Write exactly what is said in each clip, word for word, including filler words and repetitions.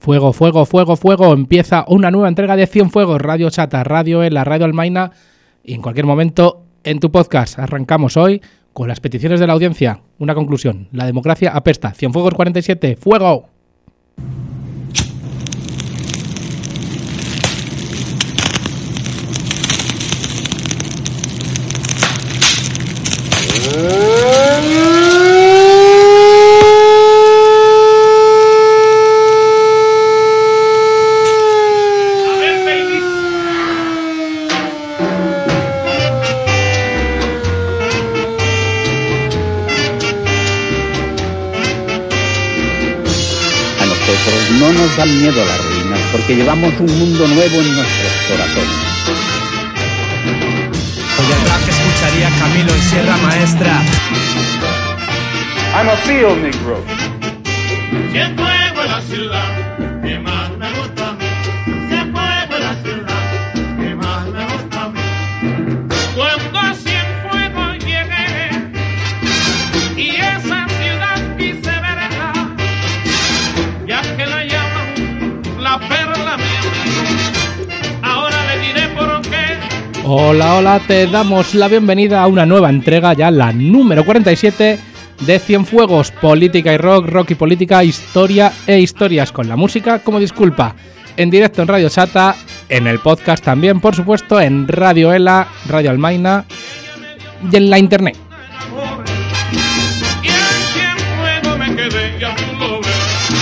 Fuego, fuego, fuego, fuego. Empieza una nueva entrega de Cienfuegos, Radio Chata, Radio E, la Radio Almaina y en cualquier momento en tu podcast. Arrancamos hoy con las peticiones de la audiencia. Una conclusión, la democracia apesta. Cienfuegos cuarenta y siete, ¡fuego! No nos da miedo las ruinas, porque llevamos un mundo nuevo en nuestros corazones. Hoy el rap que escucharía Camilo en Sierra Maestra. I'm a field negro. Siempre fue la ciudad que más me gusta a mí. Siempre fue la ciudad que más me gusta a mí. Cuando a Cienfuegos llegué y esa ciudad quise verla, ya que la llaman la perla mía, ahora le diré por qué. Hola, hola, te damos la bienvenida a una nueva entrega, ya la número cuarenta y siete de Cienfuegos, política y rock, rock y política, historia e historias con la música como disculpa. En directo en Radio Chata, en el podcast también, por supuesto, en Radio Ela, Radio Almaina y en la internet. Y en Cienfuegos me quedé, ya tú lo ves.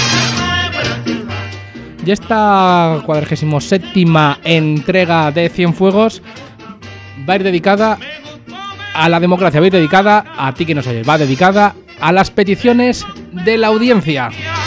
Y esta cuadragésimo séptima entrega de Cienfuegos va a ir dedicada a la democracia, va a ir dedicada a ti que nos oyes, va dedicada a las peticiones de la audiencia.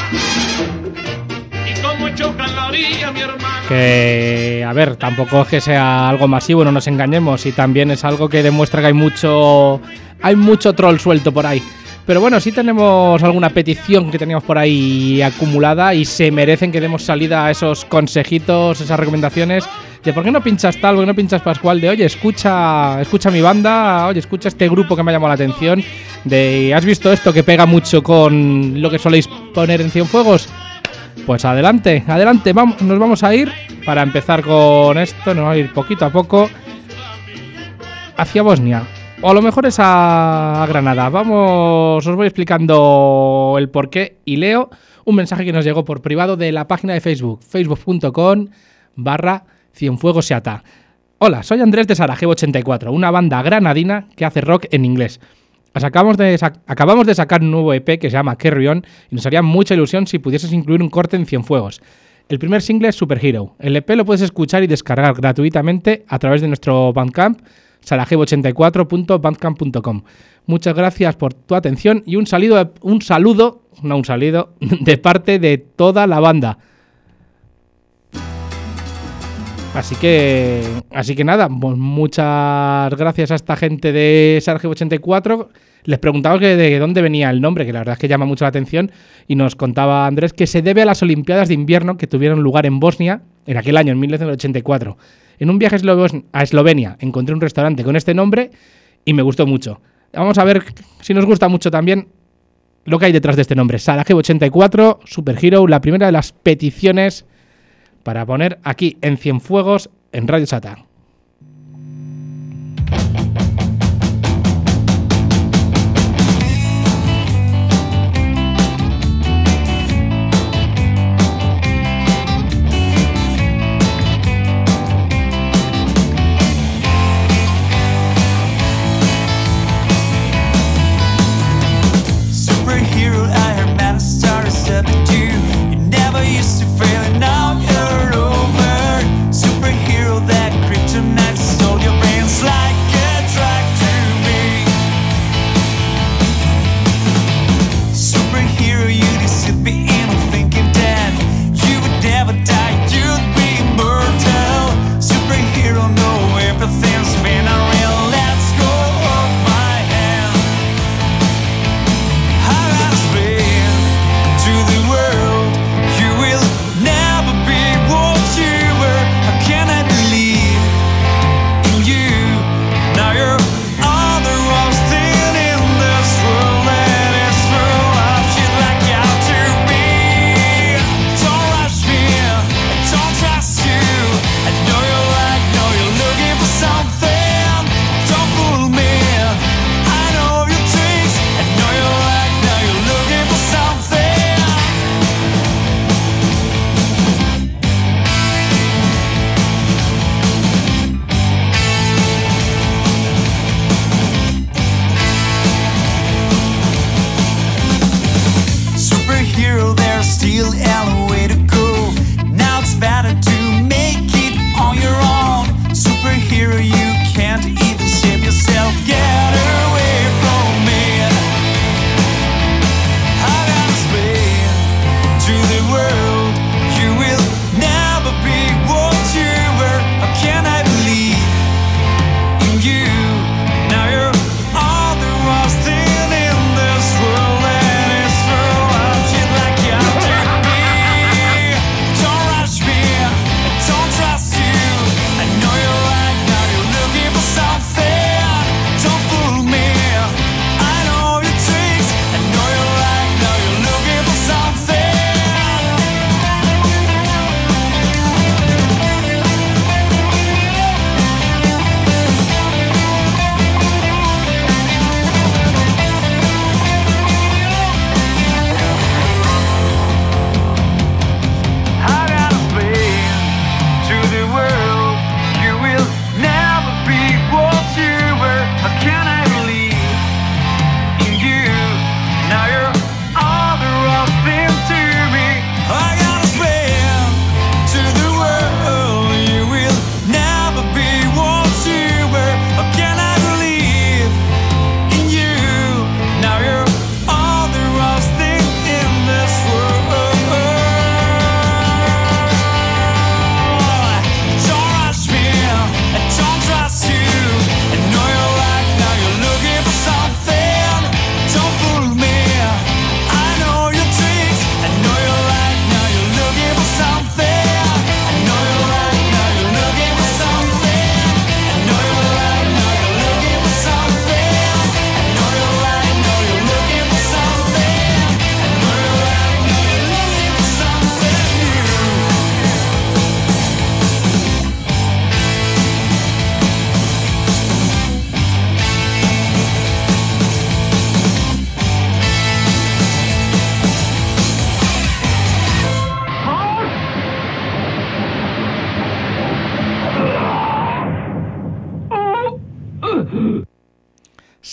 Y como choca en la orilla, mi hermano. Que, a ver, tampoco es que sea algo masivo, no nos engañemos, y también es algo que demuestra que hay mucho, hay mucho troll suelto por ahí. Pero bueno, sí tenemos alguna petición que teníamos por ahí acumulada y se merecen que demos salida a esos consejitos, esas recomendaciones de por qué no pinchas tal, por qué no pinchas Pascual, de oye, escucha, escucha mi banda, oye, escucha este grupo que me ha llamado la atención, de ¿has visto esto que pega mucho con lo que soléis poner en Cienfuegos? Pues adelante, adelante, vamos, nos vamos a ir para empezar con esto, nos vamos a ir poquito a poco hacia Bosnia. O a lo mejor es a Granada. Vamos, os voy explicando el porqué y leo un mensaje que nos llegó por privado de la página de Facebook, facebook.com barra Cienfuegosseata. Hola, soy Andrés de Sarajevo ochenta y cuatro, una banda granadina que hace rock en inglés. Acabamos de, sac- acabamos de sacar un nuevo E P que se llama Carry On y nos haría mucha ilusión si pudieses incluir un corte en Cienfuegos. El primer single es Superhero. El E P lo puedes escuchar y descargar gratuitamente a través de nuestro Bandcamp, sarajevo ochenta y cuatro punto bandcamp punto com. Muchas gracias por tu atención y un saludo, un saludo, no un saludo, de parte de toda la banda. Así que, así que nada, pues muchas gracias a esta gente de Sarajevo ochenta y cuatro. Les preguntamos que de dónde venía el nombre, que la verdad es que llama mucho la atención, y nos contaba Andrés que se debe a las Olimpiadas de invierno que tuvieron lugar en Bosnia en aquel año, en mil novecientos ochenta y cuatro. En un viaje a Eslovenia encontré un restaurante con este nombre y me gustó mucho. Vamos a ver si nos gusta mucho también lo que hay detrás de este nombre. Sarajevo ochenta y cuatro, Superhero, la primera de las peticiones para poner aquí en Cienfuegos en Radio Chata. Used to fail and now you're over. Superhero, that kryptonite.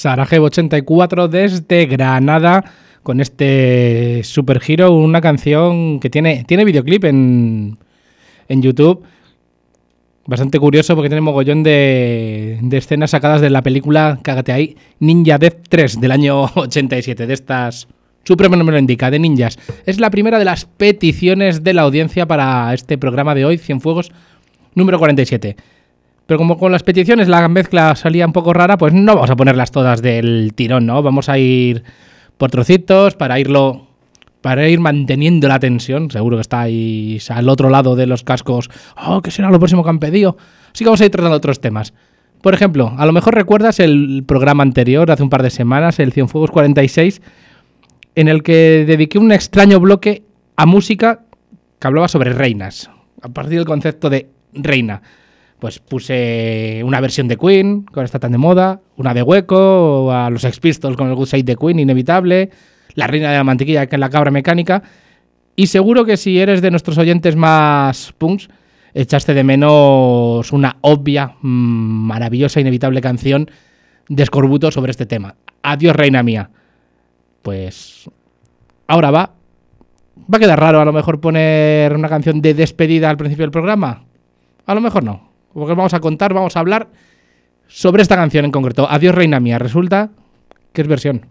Sarajevo ochenta y cuatro desde Granada con este Super Hero, una canción que tiene, tiene videoclip en, en YouTube. Bastante curioso porque tiene mogollón de, de escenas sacadas de la película, cágate ahí, Ninja Death tres del año ochenta y siete, de estas, su propio nombre lo indica, de ninjas. Es la primera de las peticiones de la audiencia para este programa de hoy, Cienfuegos número cuarenta y siete. Pero como con las peticiones la mezcla salía un poco rara, pues no vamos a ponerlas todas del tirón, ¿no? Vamos a ir por trocitos para irlo... para ir manteniendo la tensión. Seguro que estáis al otro lado de los cascos. Oh, ¿qué será lo próximo que han pedido? Así que vamos a ir tratando otros temas. Por ejemplo, a lo mejor recuerdas el programa anterior, hace un par de semanas, el Cienfuegos cuarenta y seis, en el que dediqué un extraño bloque a música que hablaba sobre reinas. A partir del concepto de reina. Pues puse una versión de Queen, que ahora está tan de moda, una de Hueco, a los Sex Pistols con el Good Side de Queen, inevitable... La reina de la mantequilla, que es la cabra mecánica. Y seguro que si eres de nuestros oyentes más punks, echaste de menos una obvia, mmm, maravillosa, inevitable canción de Escorbuto sobre este tema. Adiós, reina mía. Pues ahora va. Va a quedar raro a lo mejor poner una canción de despedida al principio del programa. A lo mejor no. Porque vamos a contar, vamos a hablar sobre esta canción en concreto. Adiós, reina mía. Resulta que es versión.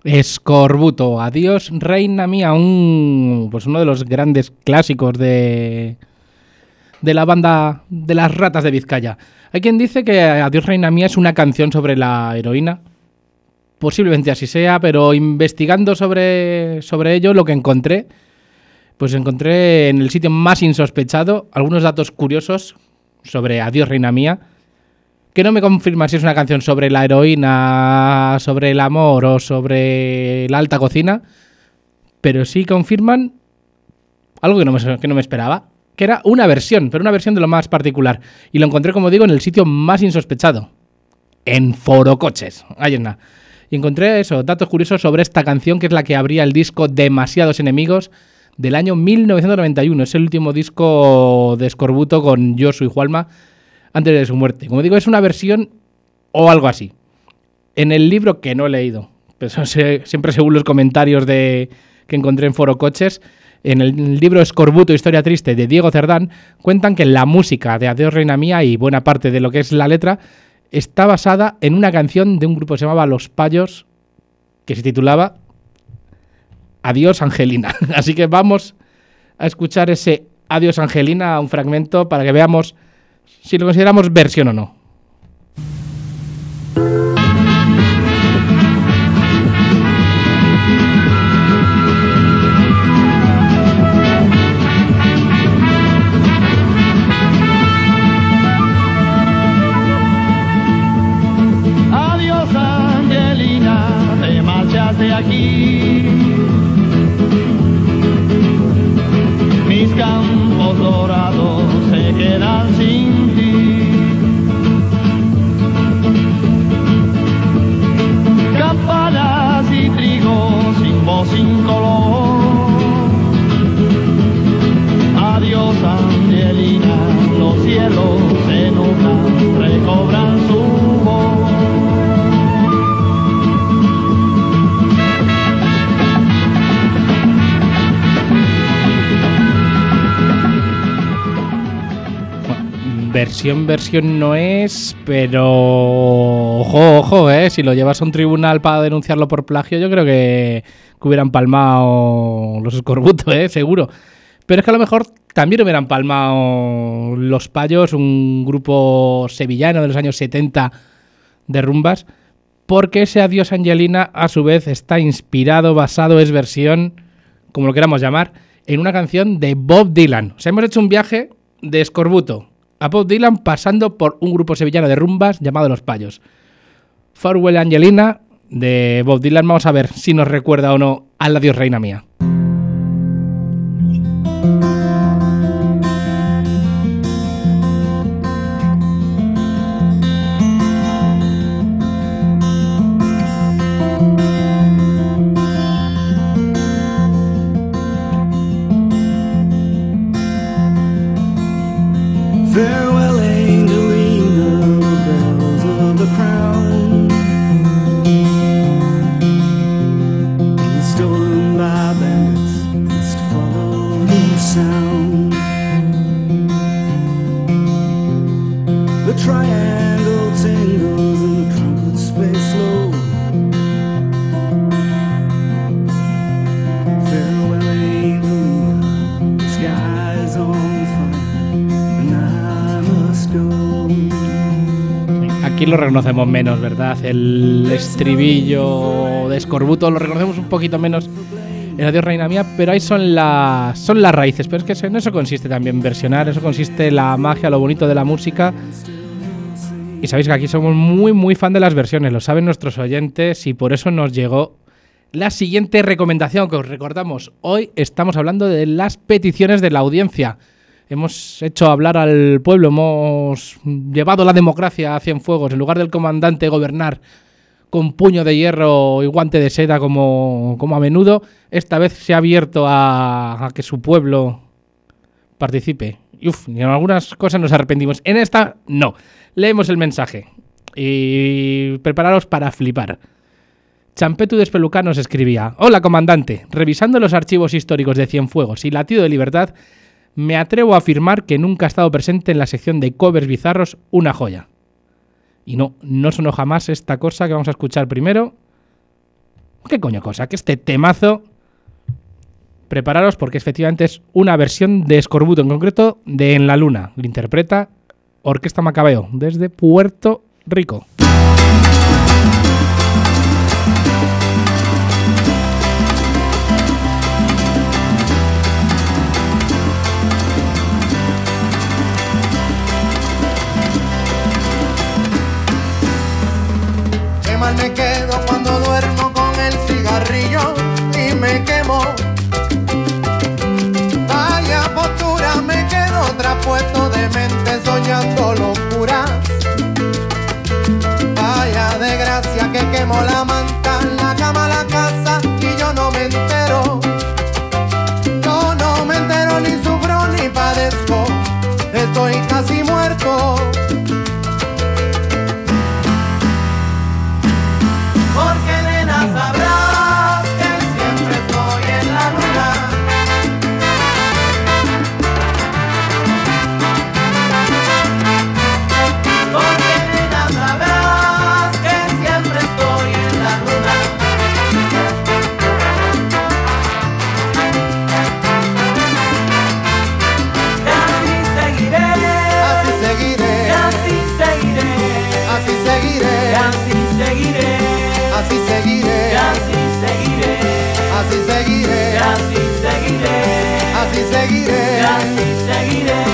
Escorbuto, Adiós Reina Mía, un, pues uno de los grandes clásicos de, de la banda de las Ratas de Vizcaya. Hay quien dice que Adiós Reina Mía es una canción sobre la heroína. Posiblemente así sea, pero investigando sobre, sobre ello, lo que encontré, pues encontré en el sitio más insospechado algunos datos curiosos sobre Adiós Reina Mía, que no me confirman si es una canción sobre la heroína, sobre el amor o sobre la alta cocina, pero sí confirman algo que no me, que no me esperaba, que era una versión, pero una versión de lo más particular. Y lo encontré, como digo, en el sitio más insospechado, en Forocoches. Ahí es nada. Y encontré eso, datos curiosos sobre esta canción, que es la que abría el disco Demasiados Enemigos del año mil novecientos noventa y uno. Es el último disco de Escorbuto con Josu y Juanma antes de su muerte. Como digo, es una versión o algo así. En el libro, que no he leído, pero siempre según los comentarios de, que encontré en Forocoches, en el libro Escorbuto, Historia Triste, de Diego Cerdán, cuentan que la música de Adiós Reina Mía y buena parte de lo que es la letra está basada en una canción de un grupo que se llamaba Los Payos, que se titulaba Adiós Angelina. Así que vamos a escuchar ese Adiós Angelina, un fragmento, para que veamos si lo consideramos versión o no. Adiós Angelina, te marchas de aquí. Mis campos dorados se quedan sin ti. Campanas y trigo sin voz, sin color. Adiós Angelina, los cielos se nublan, recobran su voz. Versión, versión no es, pero ojo, ojo, eh, si lo llevas a un tribunal para denunciarlo por plagio, yo creo que, que hubieran palmado los Escorbuto, eh, seguro. Pero es que a lo mejor también hubieran palmado Los Payos, un grupo sevillano de los años setenta de rumbas, porque ese Adiós Angelina a su vez está inspirado, basado, es versión, como lo queramos llamar, en una canción de Bob Dylan. O sea, hemos hecho un viaje de Escorbuto a Bob Dylan pasando por un grupo sevillano de rumbas llamado Los Payos. Farewell Angelina de Bob Dylan. Vamos a ver si nos recuerda o no al Adiós Reina Mía. Farewell, Angelina, the bells of the crown, being stolen by bandits, must follow the sound. The triangle tingles and the trumpets play slow. Farewell, Angelina, the sky is on fire. Aquí lo reconocemos menos, ¿verdad? El estribillo de Escorbuto lo reconocemos un poquito menos en Adiós Reina Mía, pero ahí son las son las raíces. Pero es que en eso consiste también versionar, eso consiste la magia, lo bonito de la música. Y sabéis que aquí somos muy, muy fan de las versiones, lo saben nuestros oyentes, y por eso nos llegó la siguiente recomendación que os recordamos. Hoy estamos hablando de las peticiones de la audiencia. Hemos hecho hablar al pueblo, hemos llevado la democracia a Cienfuegos. En lugar del comandante gobernar con puño de hierro y guante de seda como, como a menudo, esta vez se ha abierto a, a que su pueblo participe. Y, uf, y en algunas cosas nos arrepentimos. En esta, no. Leemos el mensaje y prepararos para flipar. Champetu Despelucá nos escribía: Hola, comandante. Revisando los archivos históricos de Cienfuegos y Latido de Libertad, me atrevo a afirmar que nunca ha estado presente en la sección de covers bizarros una joya. Y no, no sonó jamás esta cosa que vamos a escuchar primero ¿Qué coño cosa? Que este temazo... Prepararos porque efectivamente es una versión de Escorbuto, en concreto de En la Luna. Lo interpreta Orquesta Macabeo desde Puerto Rico. Qué mal me quedo cuando duermo con el cigarrillo y me quemo. Vaya postura, me quedo traspuesto de mente soñando locuras. Vaya desgracia que quemo la manta, la cama, la casa y yo no me entero. Yo no me entero, ni sufro ni padezco, estoy casi muerto. Porque nena sabrás que siempre estoy en la luna. Porque nena sabrás que siempre estoy en la luna. Y así seguiré, así seguiré, así seguiré, así seguiré, así seguiré. Así seguiré, así seguiré, así seguiré, así seguiré, así seguiré, así seguiré.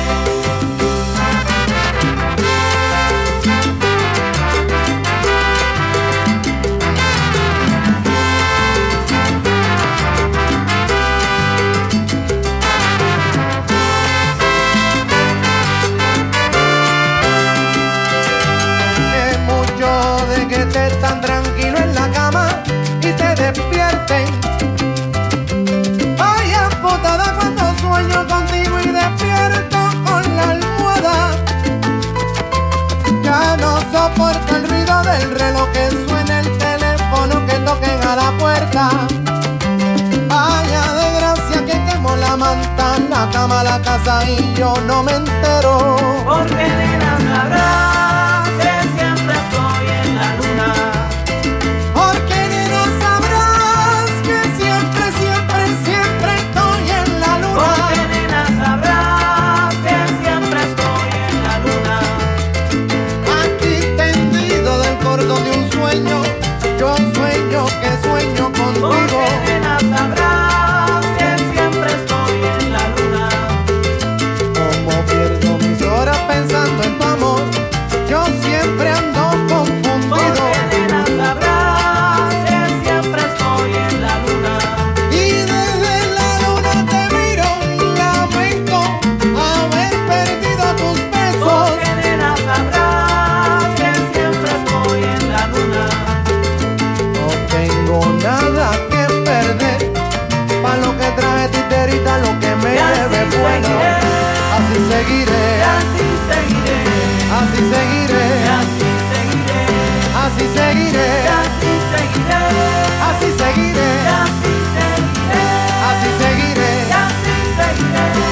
Es mucho de que estés tan tranquilo en la cama y te despierten. Vaya putada cuando sueño contigo y despierto con la almohada. Ya no soporto el ruido del reloj, que suene el teléfono, que toquen a la puerta. Vaya desgracia que quemo la manta, la cama, la casa y yo no me entero. Porque nena sabrás que siempre estoy en la luna. Porque nena sabrás que siempre, siempre, siempre estoy en la luna. Porque nena sabrás que siempre estoy en la luna. Aquí tendido del cordón de un sueño, yo sueño que sueño contigo. Porque nena sabrás que siempre estoy en la luna. Como pierdo mis horas pensando en tu amor, yo siempre ando confundido. Porque nena sabrás que siempre estoy en la luna. Y desde la luna te miro y lamento haber perdido tus besos. Porque nena sabrás que siempre estoy en la luna. No tengo nada que perder, pa' lo que trae titerita, lo que me lleve bueno. Así seguiré, así seguiré, así seguiré, así seguiré, así seguiré, así seguiré, así seguiré, así seguiré, así seguiré.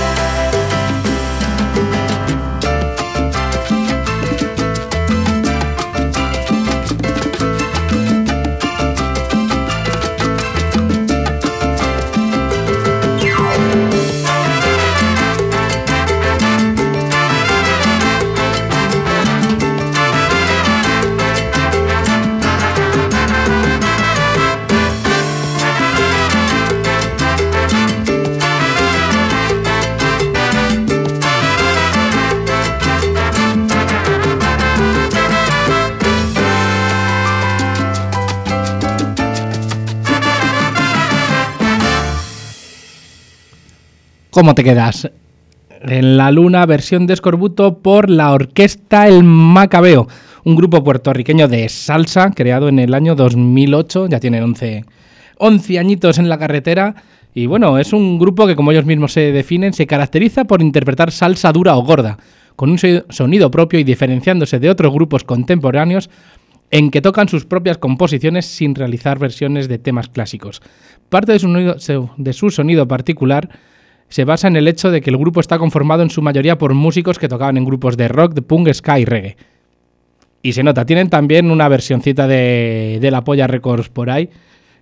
¿Cómo te quedas? En la Luna, versión de Escorbuto por la Orquesta El Macabeo, un grupo puertorriqueño de salsa creado en el año dos mil ocho, ya tienen once, once añitos en la carretera, y bueno, es un grupo que, como ellos mismos se definen, se caracteriza por interpretar salsa dura o gorda, con un sonido propio y diferenciándose de otros grupos contemporáneos en que tocan sus propias composiciones sin realizar versiones de temas clásicos. Parte de su sonido, de su sonido particular se basa en el hecho de que el grupo está conformado en su mayoría por músicos que tocaban en grupos de rock, de punk, ska y reggae. Y se nota, tienen también una versioncita de, de La Polla Records por ahí,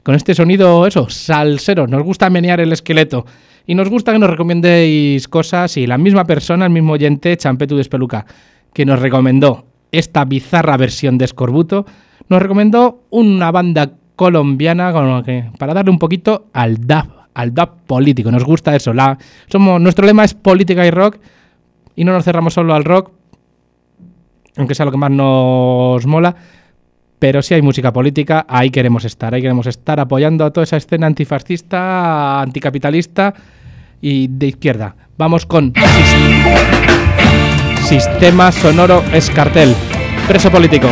con este sonido, eso, salsero. Nos gusta menear el esqueleto y nos gusta que nos recomendéis cosas, y la misma persona, el mismo oyente, Champetu de Espeluca, que nos recomendó esta bizarra versión de Escorbuto, nos recomendó una banda colombiana con lo que, para darle un poquito al dub, al dub político. Nos gusta eso. La, somos, nuestro lema es política y rock, y no nos cerramos solo al rock, aunque sea lo que más nos mola, pero si hay música política, ahí queremos estar, ahí queremos estar apoyando a toda esa escena antifascista, anticapitalista y de izquierda. Vamos con Sistema Sonoro Escartel, Preso Político.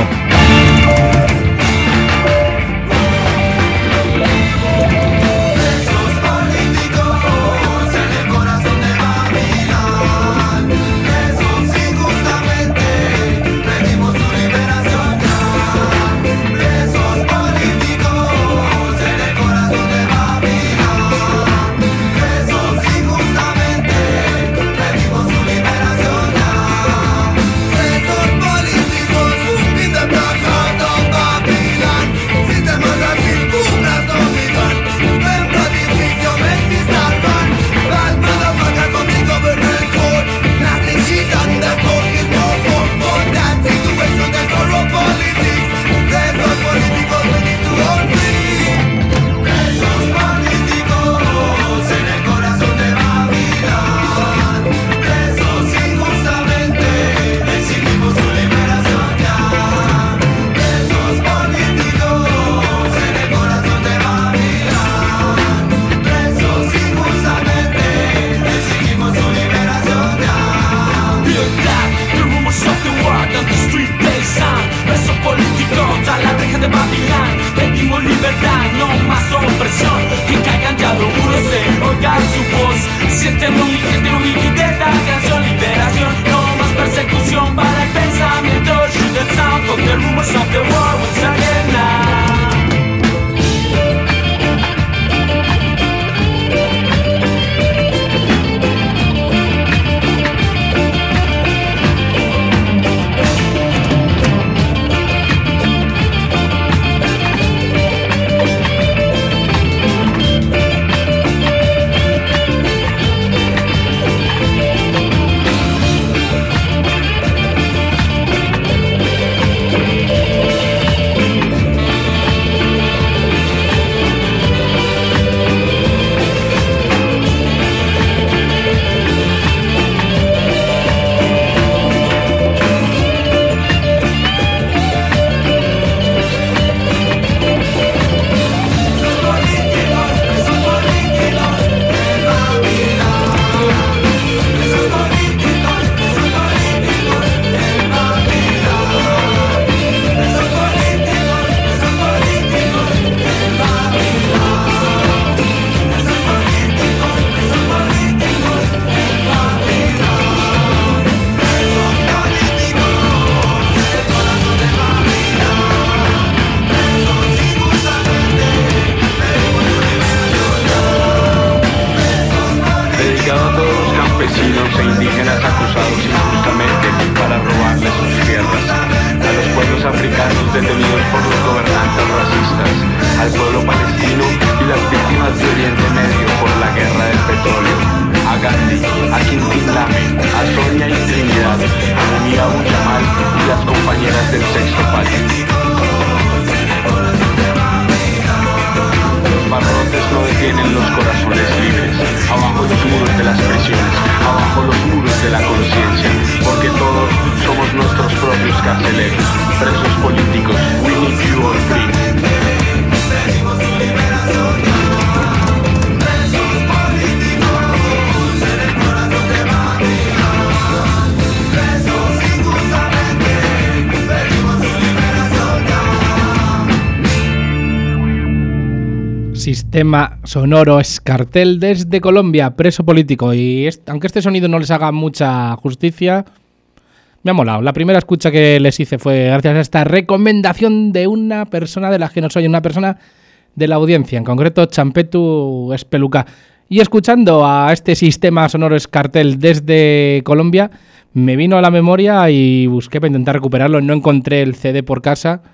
Sistema Sonoro Escartel desde Colombia, Preso Político. Y est- aunque este sonido no les haga mucha justicia, me ha molado. La primera escucha que les hice fue gracias a esta recomendación de una persona de la que no soy, una persona de la audiencia, en concreto Champetu Espeluca. Y escuchando a este Sistema Sonoro Escartel desde Colombia, me vino a la memoria y busqué para intentar recuperarlo. No encontré el C D por casa,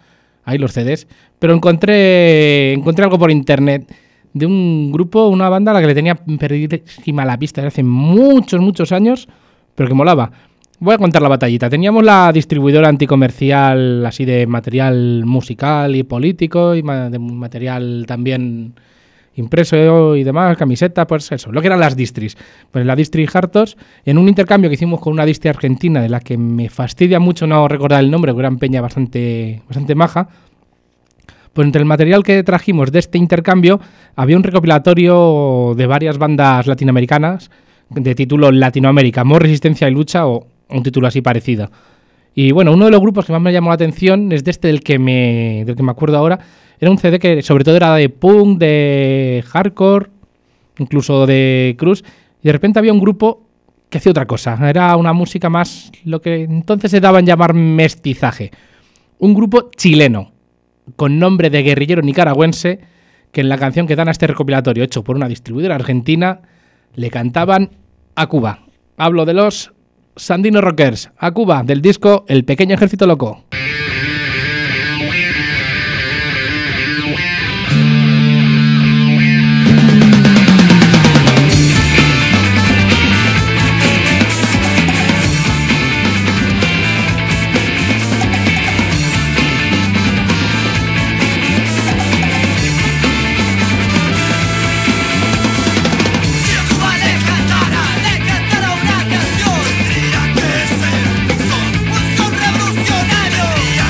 ahí los C Ds, pero encontré, encontré algo por internet de un grupo, una banda a la que le tenía perdidísima la pista desde hace muchos, muchos años, pero que molaba. Voy a contar la batallita. Teníamos la distribuidora anticomercial así de material musical y político y ma- de material también impreso y demás, camisetas, pues eso, lo que eran las distris. Pues la distri Hartos, en un intercambio que hicimos con una distri argentina de la que me fastidia mucho no recordar el nombre, porque era una peña bastante, bastante maja, pues entre el material que trajimos de este intercambio había un recopilatorio de varias bandas latinoamericanas de título Latinoamérica, Amor, Resistencia y Lucha, o un título así parecido. Y bueno, uno de los grupos que más me llamó la atención es de este del que me, del que me acuerdo ahora. Era un C D que sobre todo era de punk, de hardcore, incluso de cruz. Y de repente había un grupo que hacía otra cosa. Era una música más, lo que entonces se daba en llamar mestizaje. Un grupo chileno, con nombre de guerrillero nicaragüense, que en la canción que dan a este recopilatorio hecho por una distribuidora argentina, le cantaban a Cuba. Hablo de los Sandino Rockers, a Cuba, del disco El Pequeño Ejército Loco. Tendría que ser, son un son revolucionario.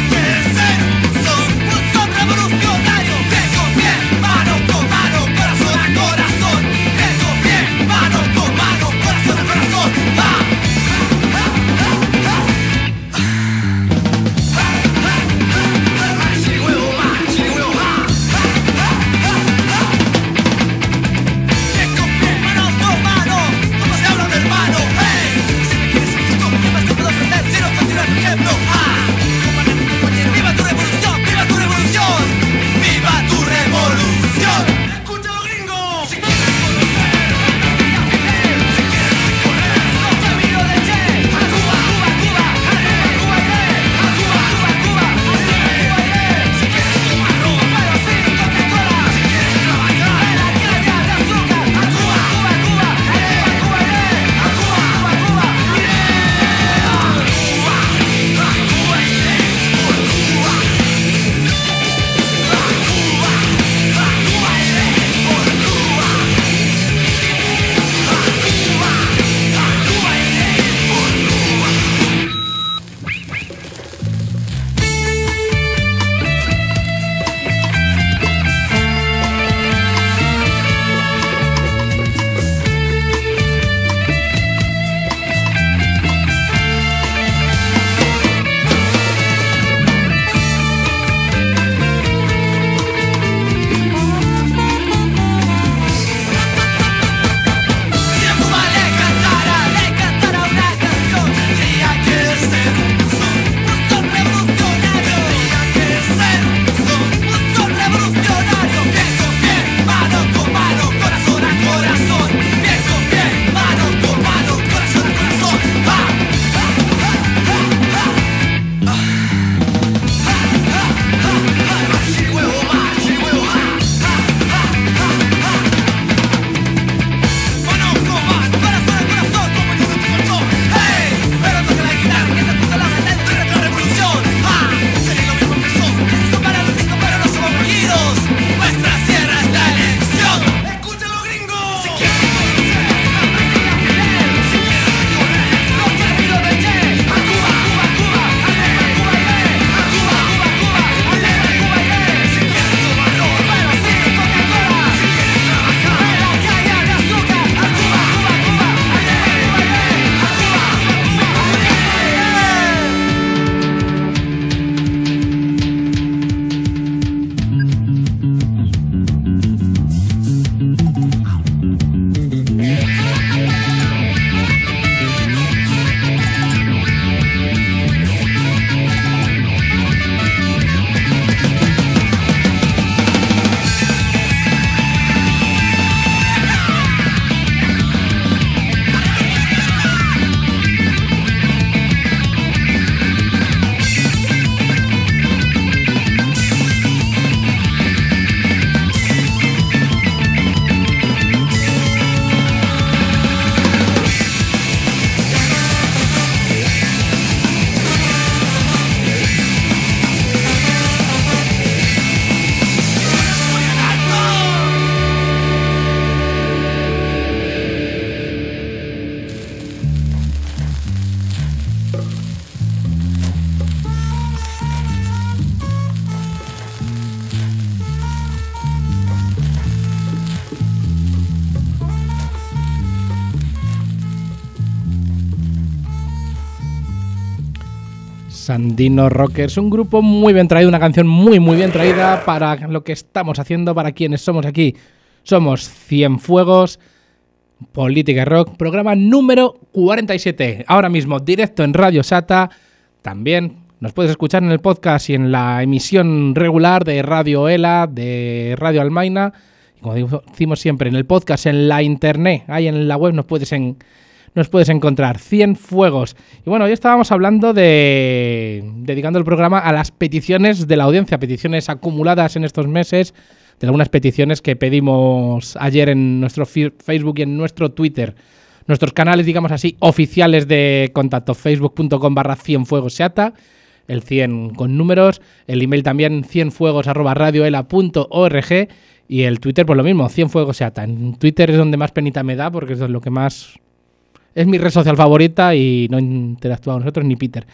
Sandino Rockers, un grupo muy bien traído, una canción muy muy bien traída para lo que estamos haciendo, para quienes somos aquí. Somos Cienfuegos, Política y Rock, programa número cuarenta y siete. Ahora mismo, directo en Radio Sata. También nos puedes escuchar en el podcast y en la emisión regular de Radio Ela, de Radio Almaina. Y como decimos siempre, en el podcast, en la internet, ahí en la web nos puedes en... Nos puedes encontrar Cienfuegos. Y bueno, hoy estábamos hablando de... dedicando el programa a las peticiones de la audiencia, peticiones acumuladas en estos meses, de algunas peticiones que pedimos ayer en nuestro Facebook y en nuestro Twitter. Nuestros canales, digamos así, oficiales de contacto, facebook.com barra cienfuegosseata, el cien con números, el email también cienfuegos arroba radioela punto org y el Twitter pues lo mismo, cienfuegosseata. En Twitter es donde más penita me da porque es lo que más... Es mi red social favorita y no interactuamos nosotros ni Peter.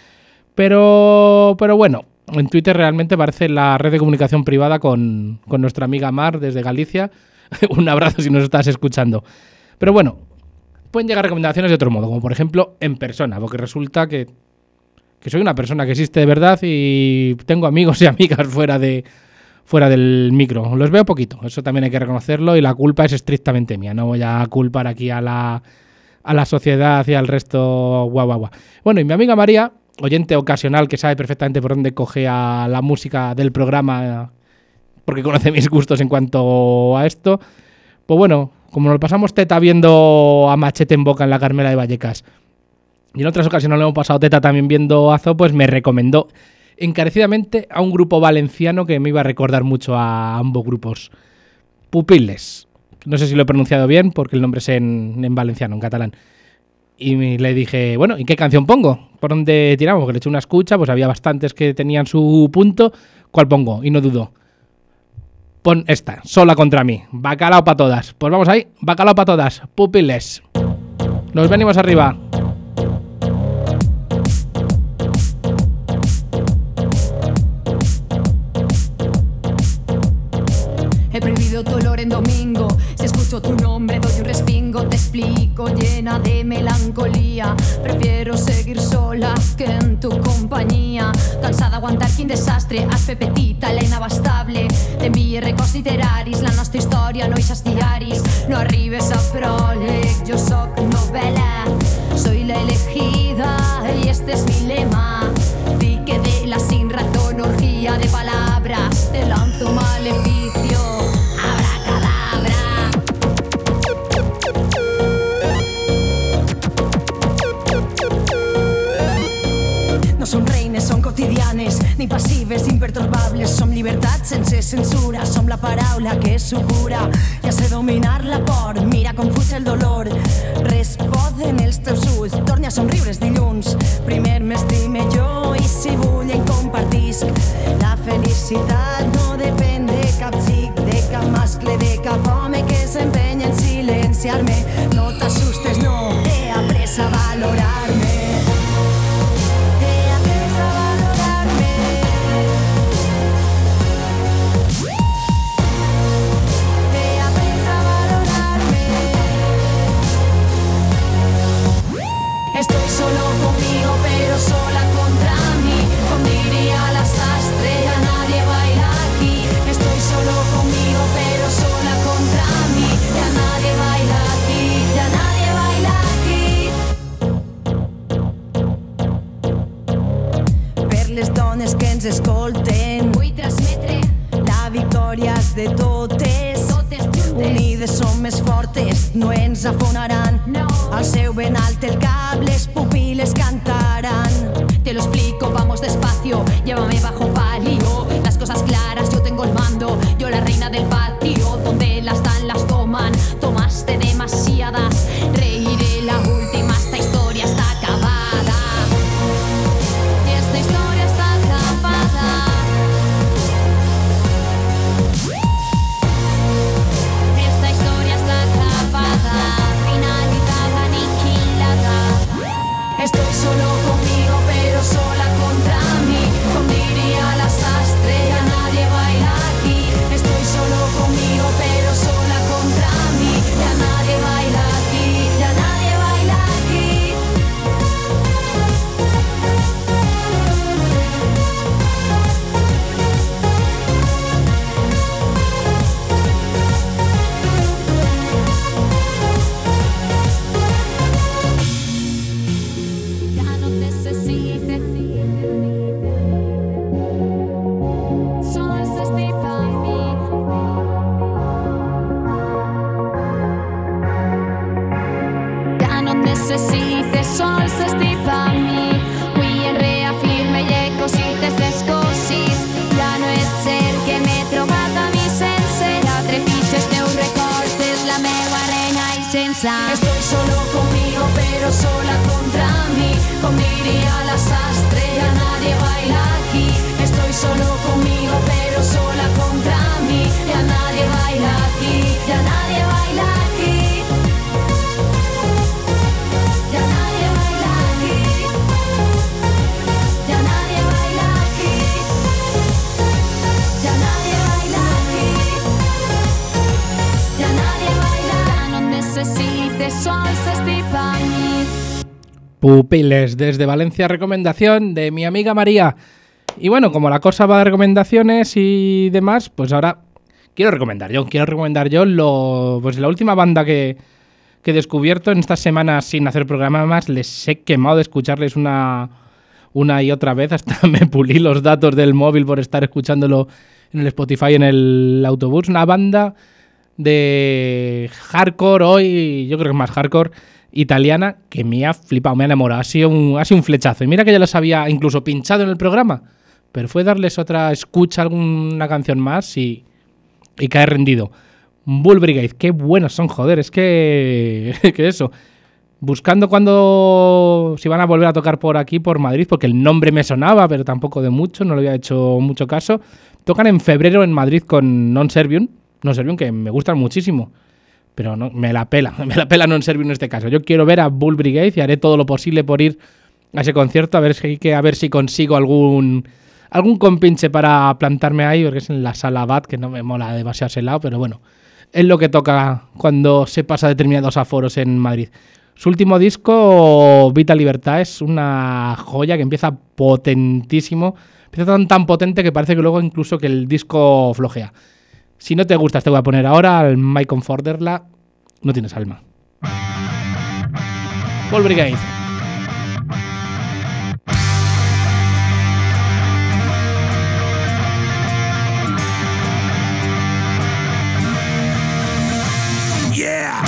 Pero, pero bueno, en Twitter realmente parece la red de comunicación privada con, con nuestra amiga Mar desde Galicia. Un abrazo si nos estás escuchando. Pero bueno, pueden llegar recomendaciones de otro modo, como por ejemplo en persona, porque resulta que, que soy una persona que existe de verdad y tengo amigos y amigas fuera de fuera del micro. Los veo poquito, eso también hay que reconocerlo y la culpa es estrictamente mía. No voy a culpar aquí a la... a la sociedad y al resto guau, guau, guau. Bueno, y mi amiga María, oyente ocasional que sabe perfectamente por dónde coge a la música del programa, porque conoce mis gustos en cuanto a esto, pues bueno, como nos pasamos teta viendo a Machete en Boca en la Carmela de Vallecas, y en otras ocasiones lo hemos pasado teta también viendo Azo, pues me recomendó encarecidamente a un grupo valenciano que me iba a recordar mucho a ambos grupos. Pupiles. No sé si lo he pronunciado bien porque el nombre es en, en valenciano, en catalán. Y le dije, bueno, ¿y qué canción pongo? ¿Por dónde tiramos? Porque le eché una escucha, pues había bastantes que tenían su punto. ¿Cuál pongo? Y no dudo. Pon esta, Sola contra mí. Bacalao para todas. Pues vamos ahí, bacalao para todas. Pupiles. Nos venimos arriba. He prohibido tu olor en domingo. Si escucho tu nombre doy un respingo. Te explico llena de melancolía. Prefiero seguir sola que en tu compañía. Cansada d'aguantar quin desastre. Has fet petita, la inabastable. T'envie records literaris. La nostra història no eixes diaris. No arribes a pròleg, jo soc novel·la. Soy la elegida y este es mi lema. Di que de la sin ratón orgía de palabras. Te lanzo maleficio. No som reines, som quotidianes, ni passives, impertorbables. Som llibertat sense censura, som la paraula que supura. Ja sé dominar la por, mira com fuig el dolor. Res poden els teus ulls, torni a somriures dilluns. Primer m'estime jo i si vull en compartisc. La felicitat no depèn de cap xic, de cap mascle, de cap home que s'empenya en silenciar-me. No t'assustes, no, he après a valorar-me. Estoy solo conmigo, pero sola contra mí. Como diría la sastre, ya nadie baila aquí. Estoy solo conmigo, pero sola contra mí. Ya nadie baila aquí, ya nadie baila aquí. Per les dones que ens escolten, vull transmetre la victòria és de totes. Totes juntes. Unides som més fortes, no ens afonaran. No. Al seu ben alt el cap, les pupiles cantaran. Te lo explico, vamos despacio, llévame bajo palio. Las cosas claras, yo tengo el mando. Yo la reina del patio, donde las dan las toman. Tomaste demasiadas, reiré la última. Esta historia está acabada. Esta historia está acabada. Esta historia está acabada. Finalizada, aniquilada. Estoy solo conmigo, pero sola contra mí. Como diría la sastre, ya nadie baila aquí. Estoy solo conmigo. pensa. Estoy solo conmigo pero sola contra mí. Con diría la sastre, ya nadie baila aquí. Estoy solo conmigo pero sola contra mí. Ya nadie baila aquí, ya nadie baila aquí. Ya nadie baila aquí. Ya nadie baila aquí. Ya nadie baila aquí. Ya nadie baila. Ya no necesites salsa Stefani. Pupiles, desde Valencia, recomendación de mi amiga María. Y bueno, como la cosa va de recomendaciones y demás, pues ahora quiero recomendar yo, quiero recomendar yo lo, pues la última banda que, que he descubierto en estas semanas sin hacer programa más. Les he quemado de escucharles una, una y otra vez, hasta me pulí los datos del móvil por estar escuchándolo en el Spotify en el autobús. Una banda de hardcore hoy, yo creo que es más hardcore, italiana, que me ha flipado, me ha enamorado, ha sido un, ha sido un flechazo. Y mira que ya los había incluso pinchado en el programa, pero fue darles otra escucha, alguna canción más y, y caer rendido. Bull Brigade, qué buenos son, joder, es que, que eso. Buscando cuando si van a volver a tocar por aquí, por Madrid, porque el nombre me sonaba, pero tampoco de mucho, no le había hecho mucho caso. Tocan en febrero en Madrid con Non Servium, Non Servium que me gustan muchísimo. Pero no, me la pela, me la pela Non Servium en este caso. Yo quiero ver a Bull Brigade y haré todo lo posible por ir a ese concierto, a ver si, que, a ver si consigo algún algún compinche para plantarme ahí, porque es en la Sala Bat, que no me mola demasiado ese lado, pero bueno, es lo que toca cuando se pasa determinados aforos en Madrid. Su último disco, Vita Libertad, es una joya que empieza potentísimo, empieza tan, tan potente que parece que luego incluso que el disco flojea. Si no te gusta, te voy a poner ahora al Mike Conforderla. No tienes alma. Bull Brigade. Yeah.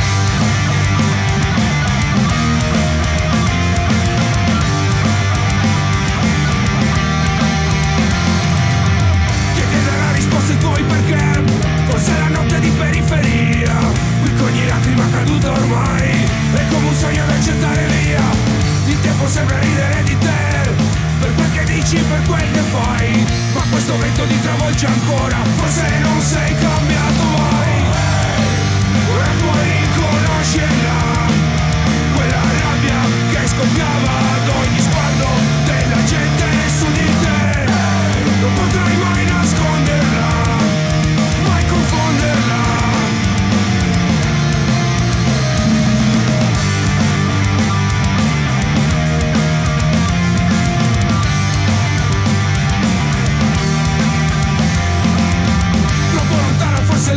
Chiedete la risposta ai tuoi perché. Forse la notte di periferia, qui con ogni lacrima caduta ormai è come un sogno da gettare via. Il tempo sembra ridere di te, per quel che dici, per quel che fai, ma questo vento ti travolge ancora. Forse non sei cambiato mai, e puoi riconoscerla, quella rabbia che scoppiava ad ogni sguardo della gente su di te. Non potrai mai nasconderla, confonderla. Troppo lontana, forse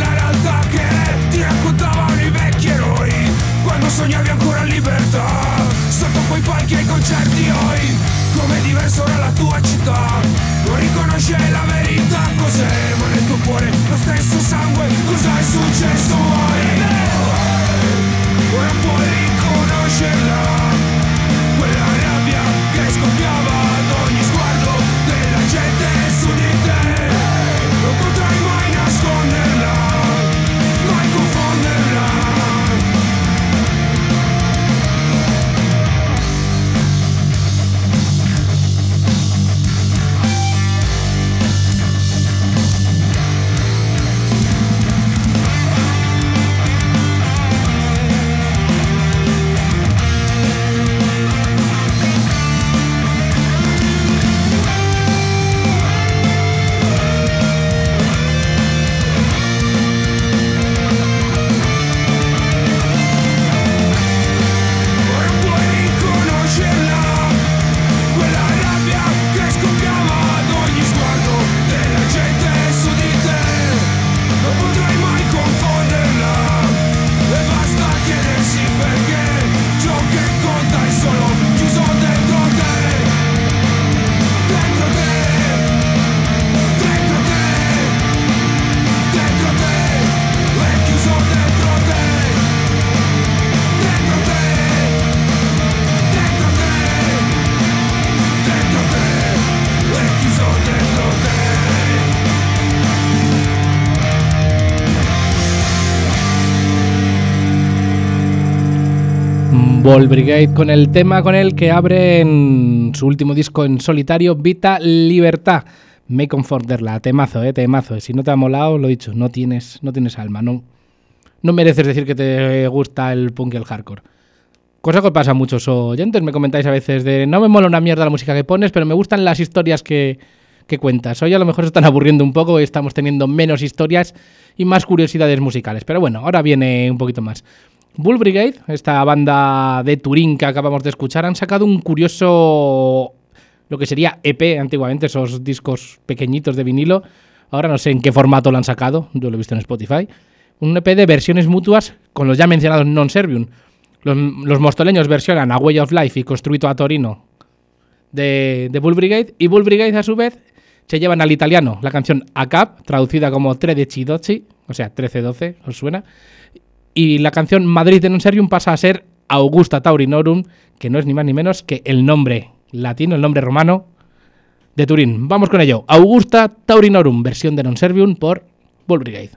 Bull Brigade con el tema con el que abren su último disco en solitario, Vita Libertà. Me Comforterla, temazo, eh, temazo. Si no te ha molado, lo he dicho, no tienes, no tienes alma, no, no mereces decir que te gusta el punk y el hardcore. Cosa que pasa a muchos oyentes, me comentáis a veces de no me mola una mierda la música que pones, pero me gustan las historias que, que cuentas. Hoy a lo mejor se están aburriendo un poco y estamos teniendo menos historias y más curiosidades musicales. Pero bueno, ahora viene un poquito más. Bull Brigade, esta banda de Turín que acabamos de escuchar, han sacado un curioso, lo que sería E P antiguamente, esos discos pequeñitos de vinilo. Ahora no sé en qué formato lo han sacado, yo lo he visto en Spotify. Un E P de versiones mutuas con los ya mencionados Non Servium. Los, los mostoleños versionan a Way of Life y Costruito a Torino de, de Bull Brigade, y Bull Brigade a su vez se llevan al italiano la canción A Cap, traducida como tredici dodici, o sea trece doce, ¿os suena? Y la canción Madrid de Non Servium pasa a ser Augusta Taurinorum, que no es ni más ni menos que el nombre latino, el nombre romano de Turín. Vamos con ello. Augusta Taurinorum, versión de Non Servium por Bull Brigade.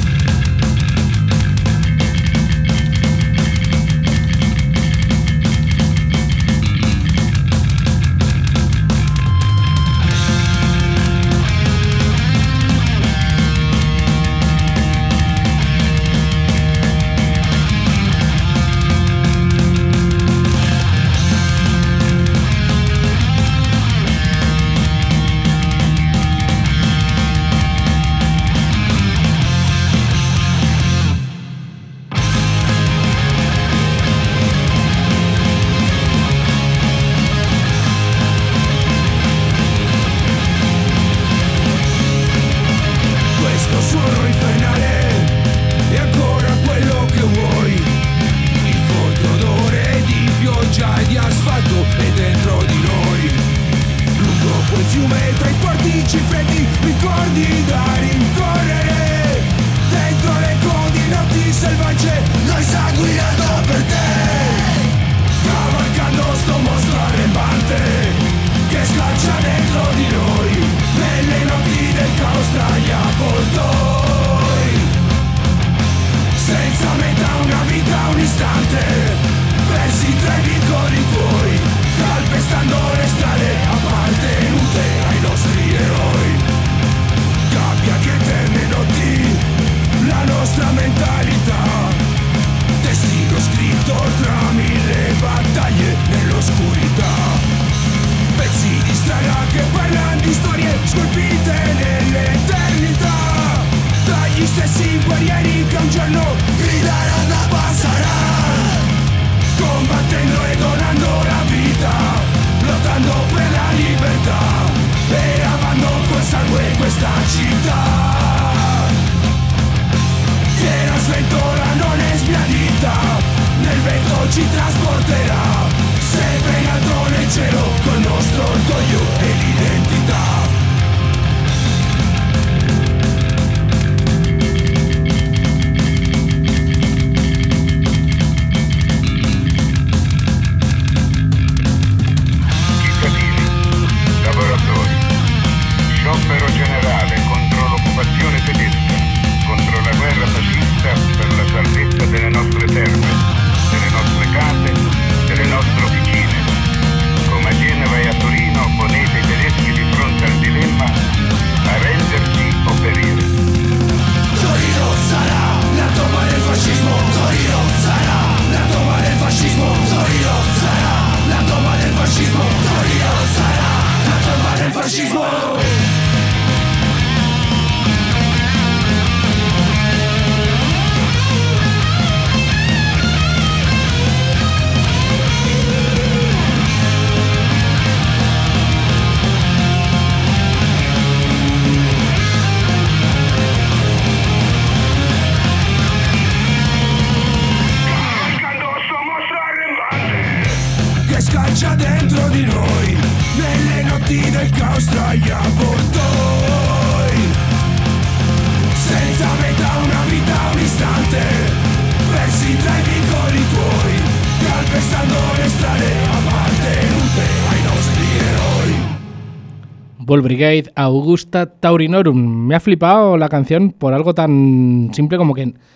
Bull Brigade, Augusta Taurinorum. Me ha flipado la canción por algo tan simple como que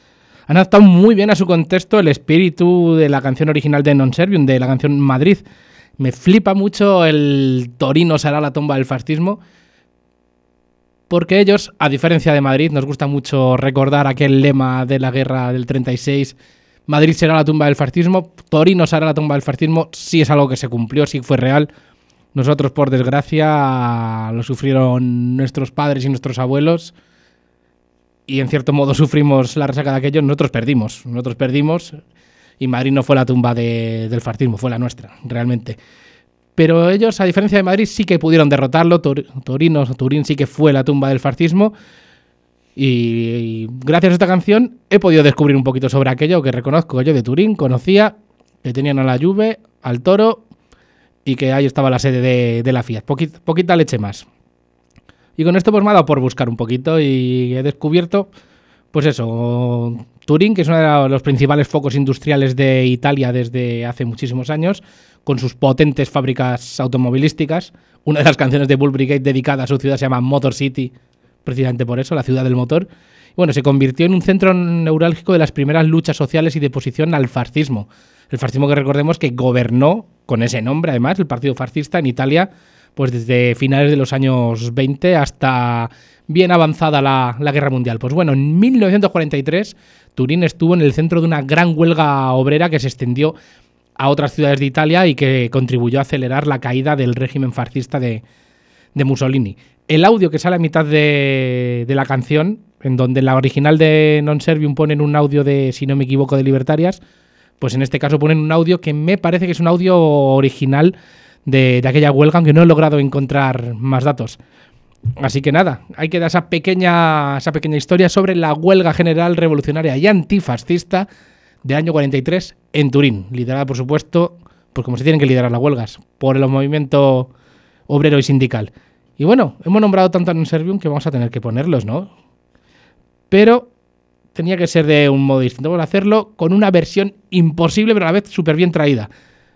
Han adaptado muy bien a su contexto el espíritu de la canción original de Non Servium, de la canción Madrid. Me flipa mucho el Torino será la tumba del fascismo, porque ellos, a diferencia de Madrid, nos gusta mucho recordar aquel lema de la guerra del treinta y seis, Madrid será la tumba del fascismo, Torino será la tumba del fascismo, sí es algo que se cumplió, sí fue real. Nosotros, por desgracia, lo sufrieron nuestros padres y nuestros abuelos, y en cierto modo sufrimos la resaca de aquello. Nosotros perdimos, nosotros perdimos, y Madrid no fue la tumba de, del fascismo, fue la nuestra, realmente. Pero ellos, a diferencia de Madrid, sí que pudieron derrotarlo. Tor- Torino, Turín sí que fue la tumba del fascismo. Y, y gracias a esta canción he podido descubrir un poquito sobre aquello que reconozco. Yo de Turín conocía que tenían a la Juve, al Toro, y que ahí estaba la sede de, de la Fiat. Poquita, poquita leche más. Y con esto pues me ha dado por buscar un poquito y he descubierto, pues eso, Turín, que es uno de los principales focos industriales de Italia desde hace muchísimos años, con sus potentes fábricas automovilísticas. Una de las canciones de Bull Brigade dedicada a su ciudad se llama Motor City, precisamente por eso, la ciudad del motor. Y bueno, se convirtió en un centro neurálgico de las primeras luchas sociales y de oposición al fascismo. El fascismo que recordemos que gobernó con ese nombre, además, el Partido Fascista en Italia, pues desde finales de los años veinte hasta bien avanzada la, la Guerra Mundial. Pues bueno, en mil novecientos cuarenta y tres Turín estuvo en el centro de una gran huelga obrera que se extendió a otras ciudades de Italia y que contribuyó a acelerar la caída del régimen fascista de, de Mussolini. El audio que sale a mitad de, de la canción, en donde la original de Non Servium ponen un audio de, si no me equivoco, de Libertarias, pues en este caso ponen un audio que me parece que es un audio original de, de aquella huelga, aunque no he logrado encontrar más datos. Así que nada, hay que dar esa pequeña, esa pequeña historia sobre la huelga general revolucionaria y antifascista del año cuarenta y tres en Turín, liderada por supuesto, pues como se tienen que liderar las huelgas, por el movimiento obrero y sindical. Y bueno, hemos nombrado tanto a Non Servium que vamos a tener que ponerlos, ¿no? Pero tenía que ser de un modo distinto. Vamos a hacerlo con una versión imposible, pero a la vez súper bien traída.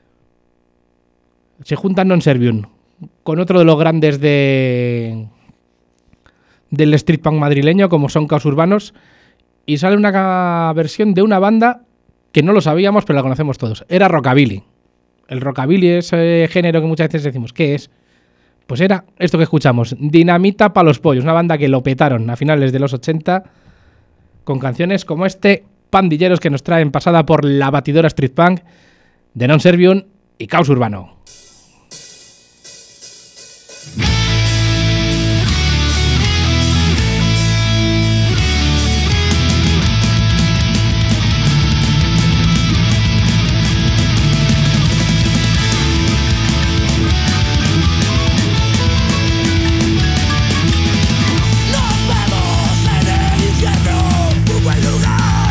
Se juntan Non Servium con otro de los grandes de del street punk madrileño, como son Caos Urbanos, y sale una versión de una banda que no lo sabíamos, pero la conocemos todos. Era Rockabilly. El Rockabilly es ese género que muchas veces decimos, ¿qué es? Pues era esto que escuchamos, Dinamita pa' los pollos, una banda que lo petaron a finales de los ochenta con canciones como este, Pandilleros, que nos traen pasada por la batidora street punk de Non Servium y Caos Urbano.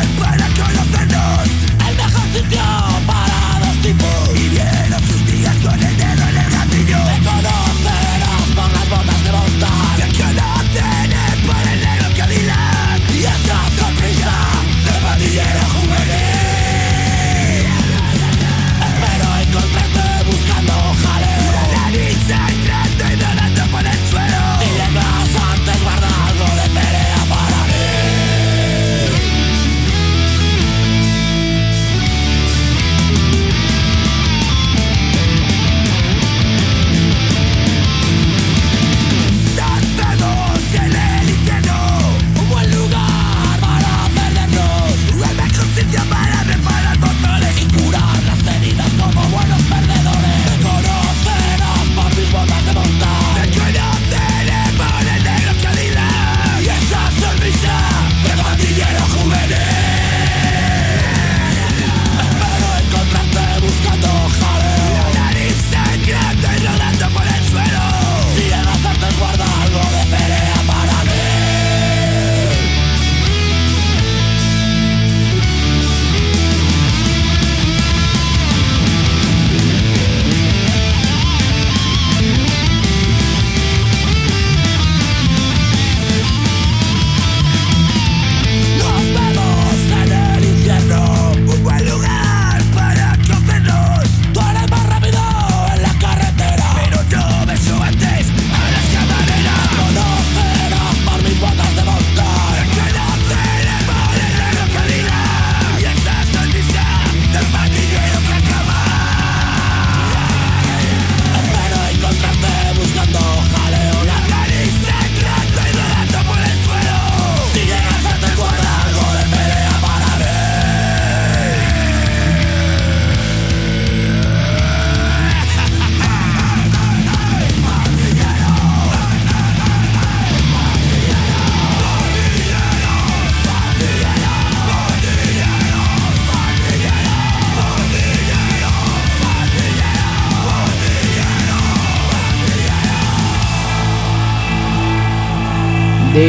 Para dos tipos y bien a sus días.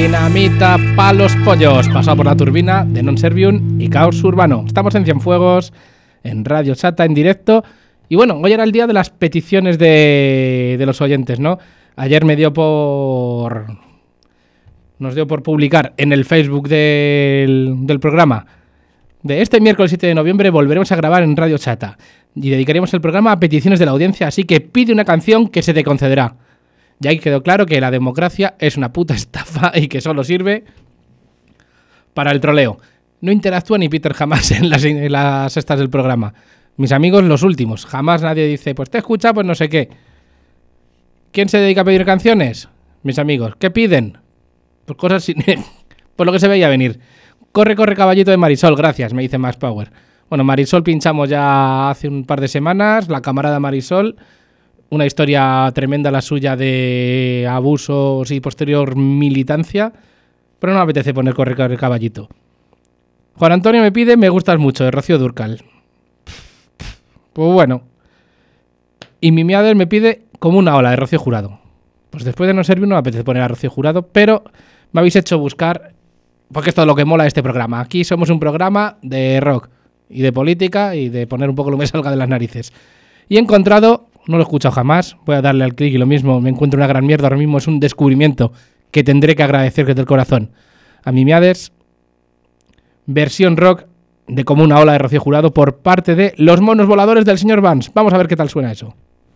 Dinamita pa' los pollos, pasado por la turbina de Non Servium y Caos Urbano. Estamos en Cienfuegos, en Radio Chata, en directo. Y bueno, hoy era el día de las peticiones de, de los oyentes, ¿no? Ayer me dio por... Nos dio por publicar en el Facebook del, del programa. De este miércoles siete de noviembre volveremos a grabar en Radio Chata. Y dedicaremos el programa a peticiones de la audiencia, así que pide una canción que se te concederá. Ya ahí quedó claro que la democracia es una puta estafa y que solo sirve para el troleo. No interactúa ni Peter jamás en las, en las estas del programa. Mis amigos, los últimos. Jamás nadie dice, pues te escucha, pues no sé qué. ¿Quién se dedica a pedir canciones? Mis amigos. ¿Qué piden? Pues cosas sin... Por lo que se veía venir. Corre, corre, caballito de Marisol. Gracias, me dice Max Power. Bueno, Marisol pinchamos ya hace un par de semanas. La camarada Marisol... Una historia tremenda la suya de abusos y posterior militancia. Pero no me apetece poner corre, corre, caballito. Juan Antonio me pide Me gustas mucho, de Rocío Dúrcal. Pues bueno. Y Mimi Adel me pide Como una ola, de Rocío Jurado. Pues después de No Servir no me apetece poner a Rocío Jurado, pero me habéis hecho buscar, porque esto es lo que mola de este programa. Aquí somos un programa de rock y de política y de poner un poco lo que me salga de las narices. Y he encontrado... No lo he escuchado jamás, voy a darle al clic y lo mismo, me encuentro una gran mierda, ahora mismo es un descubrimiento que tendré que agradecer desde el corazón. A mi Miades, versión rock de Como una ola, de Rocío Jurado, por parte de Los Monos Voladores del señor Vance. Vamos a ver qué tal suena eso.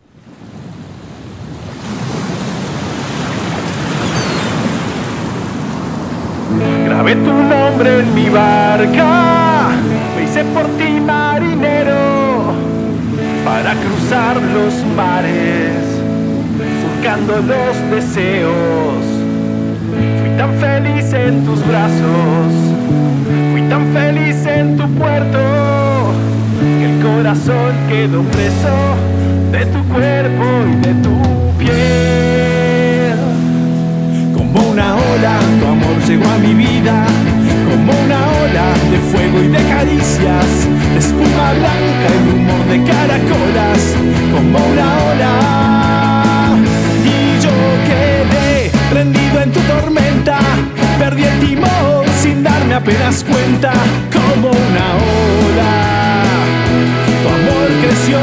Grabé tu nombre en mi barca, me hice por ti marinero, para cruzar los mares, surcando los deseos. Fui tan feliz en tus brazos, fui tan feliz en tu puerto, que el corazón quedó preso de tu cuerpo y de tu piel. Como una ola, tu amor llegó a mi vida, como una ola de fuego y de caricias, de espuma blanca y rumor de caracolas, como una ola. Y yo quedé prendido en tu tormenta, perdí el timón sin darme apenas cuenta, como una ola. Tu amor creció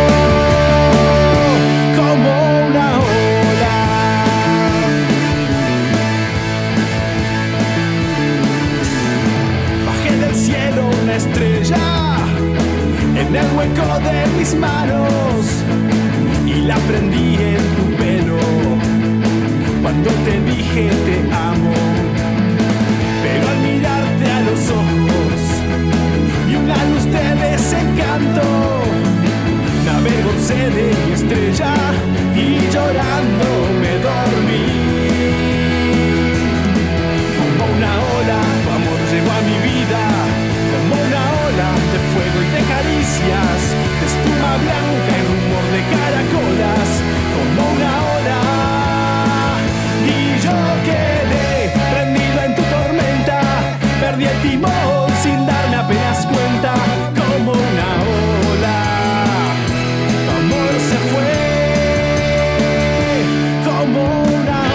como una ola. Cielo una estrella en el hueco de mis manos y la prendí en tu pelo cuando te dije te amo, pero al mirarte a los ojos vi una luz de desencanto, navego de mi estrella y llorando me dormí. Como una ola tu amor llegó a mi vida, como una ola de fuego y de caricias, de espuma blanca y rumor de caracolas, como una ola. Y yo quedé prendido en tu tormenta, perdí el timón sin darme apenas cuenta, como una ola. Tu amor se fue como una ola.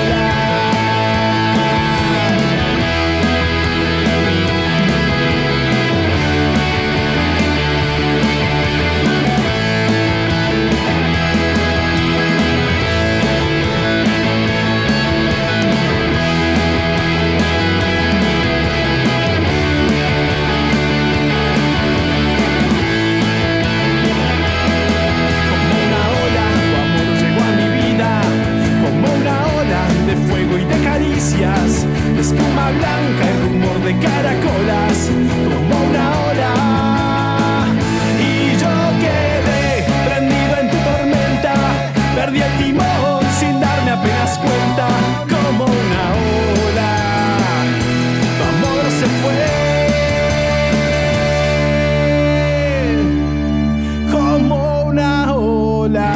De espuma blanca y rumor de caracolas, como una ola. Y yo quedé prendido en tu tormenta, perdí el timón sin darme apenas cuenta, como una ola. Tu amor se fue como una ola.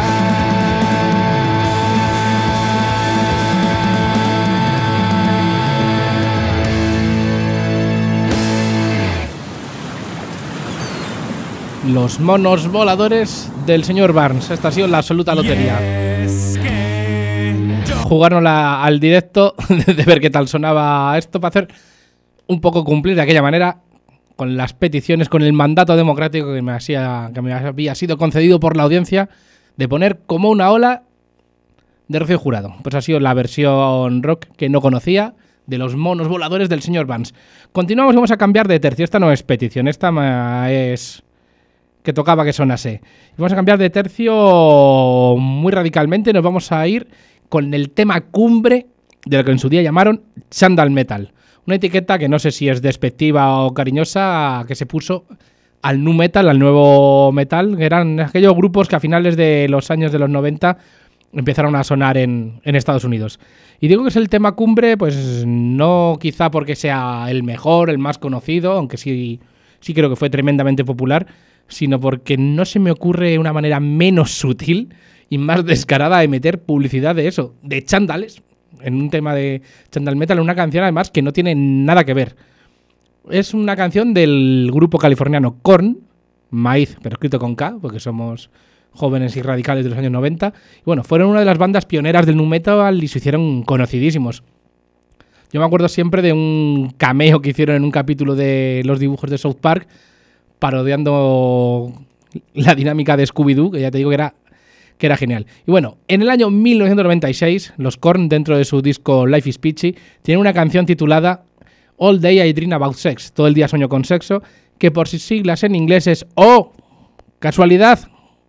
Los Monos Voladores del señor Barnes. Esta ha sido la absoluta lotería. Y es que yo jugárnosla al directo, de ver qué tal sonaba esto, para hacer un poco cumplir de aquella manera con las peticiones, con el mandato democrático que me, hacía, que me había sido concedido por la audiencia, de poner Como una ola de Rocío Jurado. Pues ha sido la versión rock que no conocía, de los monos voladores del señor Vance. Continuamos y vamos a cambiar de tercio. Esta no es petición, esta es que tocaba que sonase. Vamos a cambiar de tercio muy radicalmente. Nos vamos a ir con el tema cumbre de lo que en su día llamaron Chandal Metal. Una etiqueta que no sé si es despectiva o cariñosa, que se puso al nu metal, al nuevo metal, que eran aquellos grupos que a finales de los años de los noventa empezaron a sonar en, en Estados Unidos. Y digo que es el tema cumbre, pues no quizá porque sea el mejor, el más conocido, aunque sí, sí creo que fue tremendamente popular, sino porque no se me ocurre una manera menos sutil y más descarada de meter publicidad de eso, de chándales, en un tema de Chandal Metal, en una canción además que no tiene nada que ver. Es una canción del grupo californiano Korn, maíz, pero escrito con K, porque somos jóvenes y radicales de los años noventa. Y bueno, fueron una de las bandas pioneras del nu metal y se hicieron conocidísimos. Yo me acuerdo siempre de un cameo que hicieron en un capítulo de los dibujos de South Park, parodiando la dinámica de Scooby-Doo, que ya te digo que era, que era genial. Y bueno, en el año mil novecientos noventa y seis, los Korn, dentro de su disco Life is Peachy, tienen una canción titulada All Day I Dream About Sex, todo el día sueño con sexo, que por sus siglas en inglés es, oh, casualidad,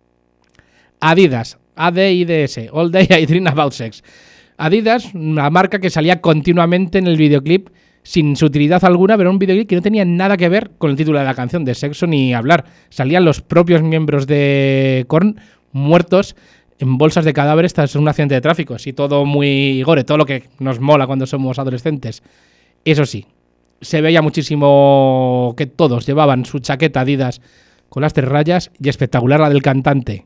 Adidas, A D I D S, All Day I Dream About Sex. Adidas, una marca que salía continuamente en el videoclip sin sutilidad alguna, pero un videoclip que no tenía nada que ver con el título de la canción, de sexo ni hablar. Salían los propios miembros de Korn muertos en bolsas de cadáveres tras un accidente de tráfico. Así todo muy gore, todo lo que nos mola cuando somos adolescentes. Eso sí, se veía muchísimo que todos llevaban su chaqueta Adidas con las tres rayas y espectacular la del cantante.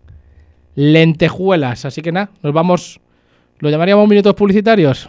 Lentejuelas, así que nada, nos vamos, lo llamaríamos minutos publicitarios.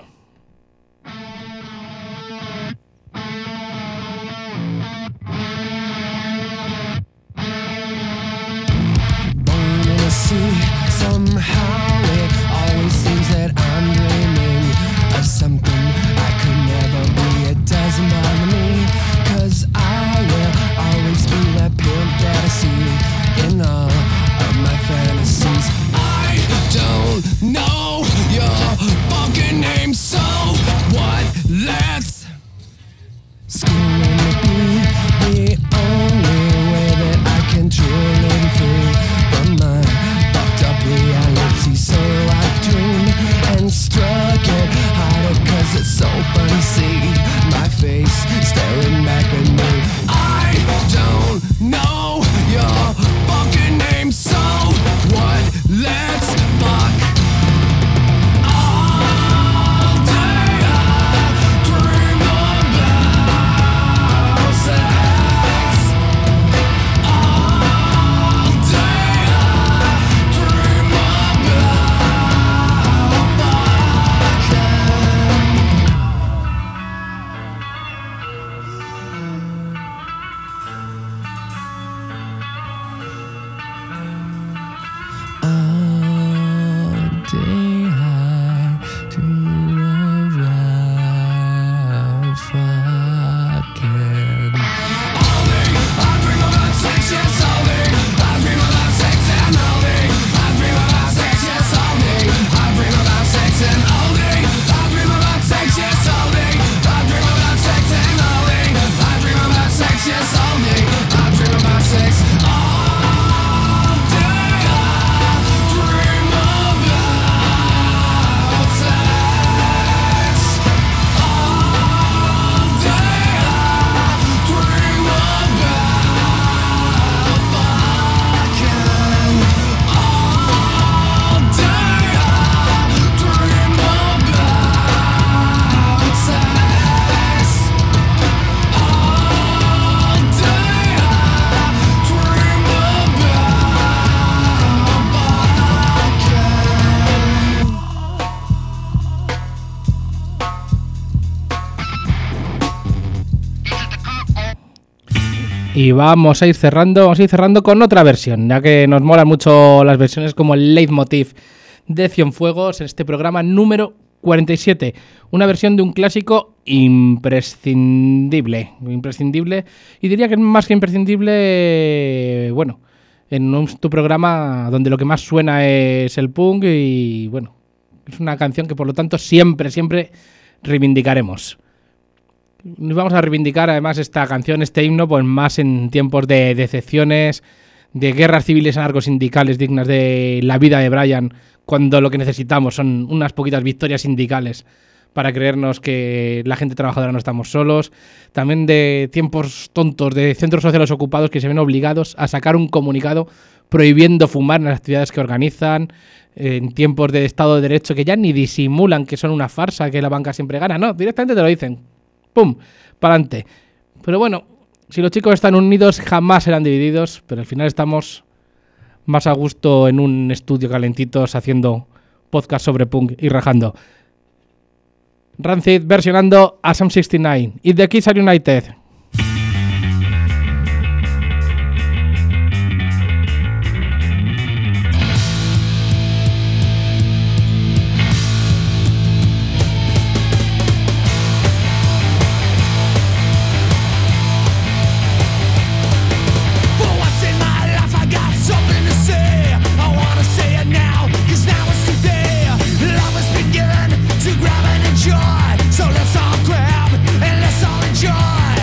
Know your fucking name, so what? Let's school and be the only way that I can truly be free from my fucked up reality. So I dream and struck it harder, cause it's so fun to see my face staring back at me. I don't know your fucking name, so what? Let's fuck. Y vamos a ir cerrando, vamos a ir cerrando con otra versión, ya que nos molan mucho las versiones como el leitmotiv de Cienfuegos en este programa número cuarenta y siete. Una versión de un clásico imprescindible. Imprescindible. Y diría que más que imprescindible, bueno, en un, tu programa donde lo que más suena es el punk y, bueno, es una canción que por lo tanto siempre, siempre reivindicaremos. Nos vamos a reivindicar además esta canción, este himno, pues más en tiempos de decepciones, de guerras civiles anarcosindicales dignas de la vida de Brian, cuando lo que necesitamos son unas poquitas victorias sindicales para creernos que la gente trabajadora no estamos solos. También de tiempos tontos de centros sociales ocupados que se ven obligados a sacar un comunicado prohibiendo fumar en las actividades que organizan, en tiempos de Estado de Derecho que ya ni disimulan que son una farsa, que la banca siempre gana, no, directamente te lo dicen. ¡Pum! Para adelante. Pero bueno, si los chicos están unidos, jamás serán divididos, pero al final estamos más a gusto en un estudio calentitos haciendo podcast sobre punk y rajando. Rancid versionando a Sum sesenta y nueve. If the Kids Are United. So let's all grab and let's all enjoy.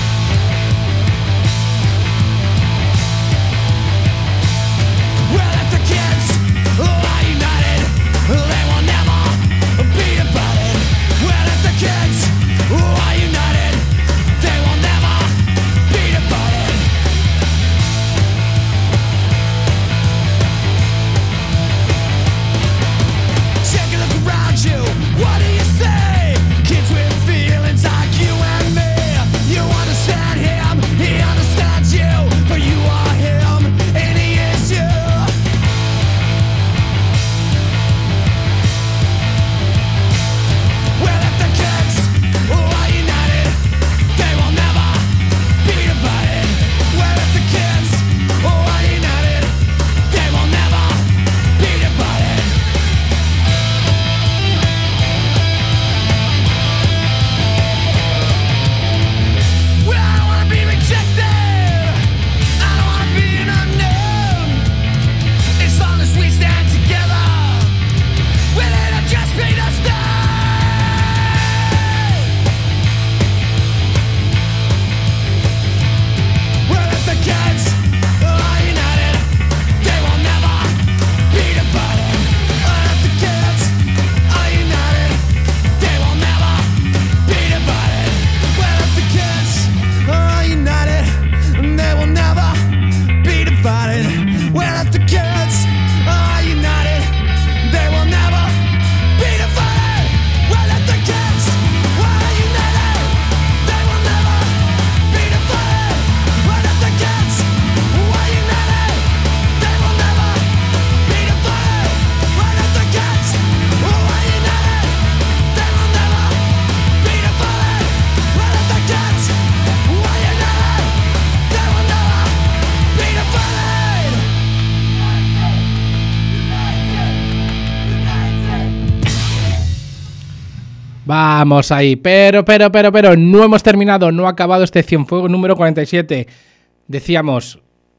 Vamos ahí, pero, pero, pero, pero, no hemos terminado, no ha acabado este Cienfuegos número cuarenta y siete. Decíamos,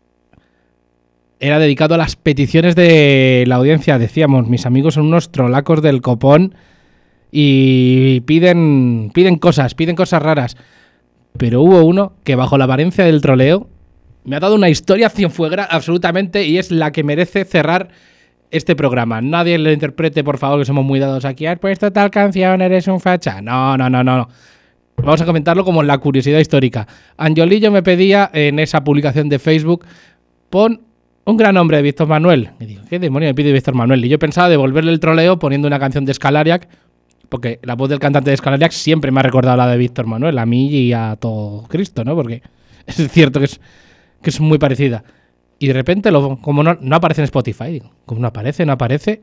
era dedicado a las peticiones de la audiencia. Decíamos, mis amigos son unos trolacos del copón y piden, piden cosas, piden cosas raras. Pero hubo uno que bajo la apariencia del troleo me ha dado una historia cienfuegra absolutamente, y es la que merece cerrar este programa. Nadie lo interprete, por favor, que somos muy dados aquí. ¿Has puesto tal canción? ¿Eres un facha? No, no, no, no. Vamos a comentarlo como la curiosidad histórica. Angiolillo me pedía en esa publicación de Facebook, pon un gran hombre de Víctor Manuel. Y digo, ¿qué demonio me pide Víctor Manuel? Y yo pensaba devolverle el troleo poniendo una canción de Scalariac, porque la voz del cantante de Scalariac siempre me ha recordado la de Víctor Manuel, a mí y a todo Cristo, ¿no? Porque es cierto que es, que es muy parecida. Y de repente, lo, como no, no aparece en Spotify, digo, como no aparece, no aparece,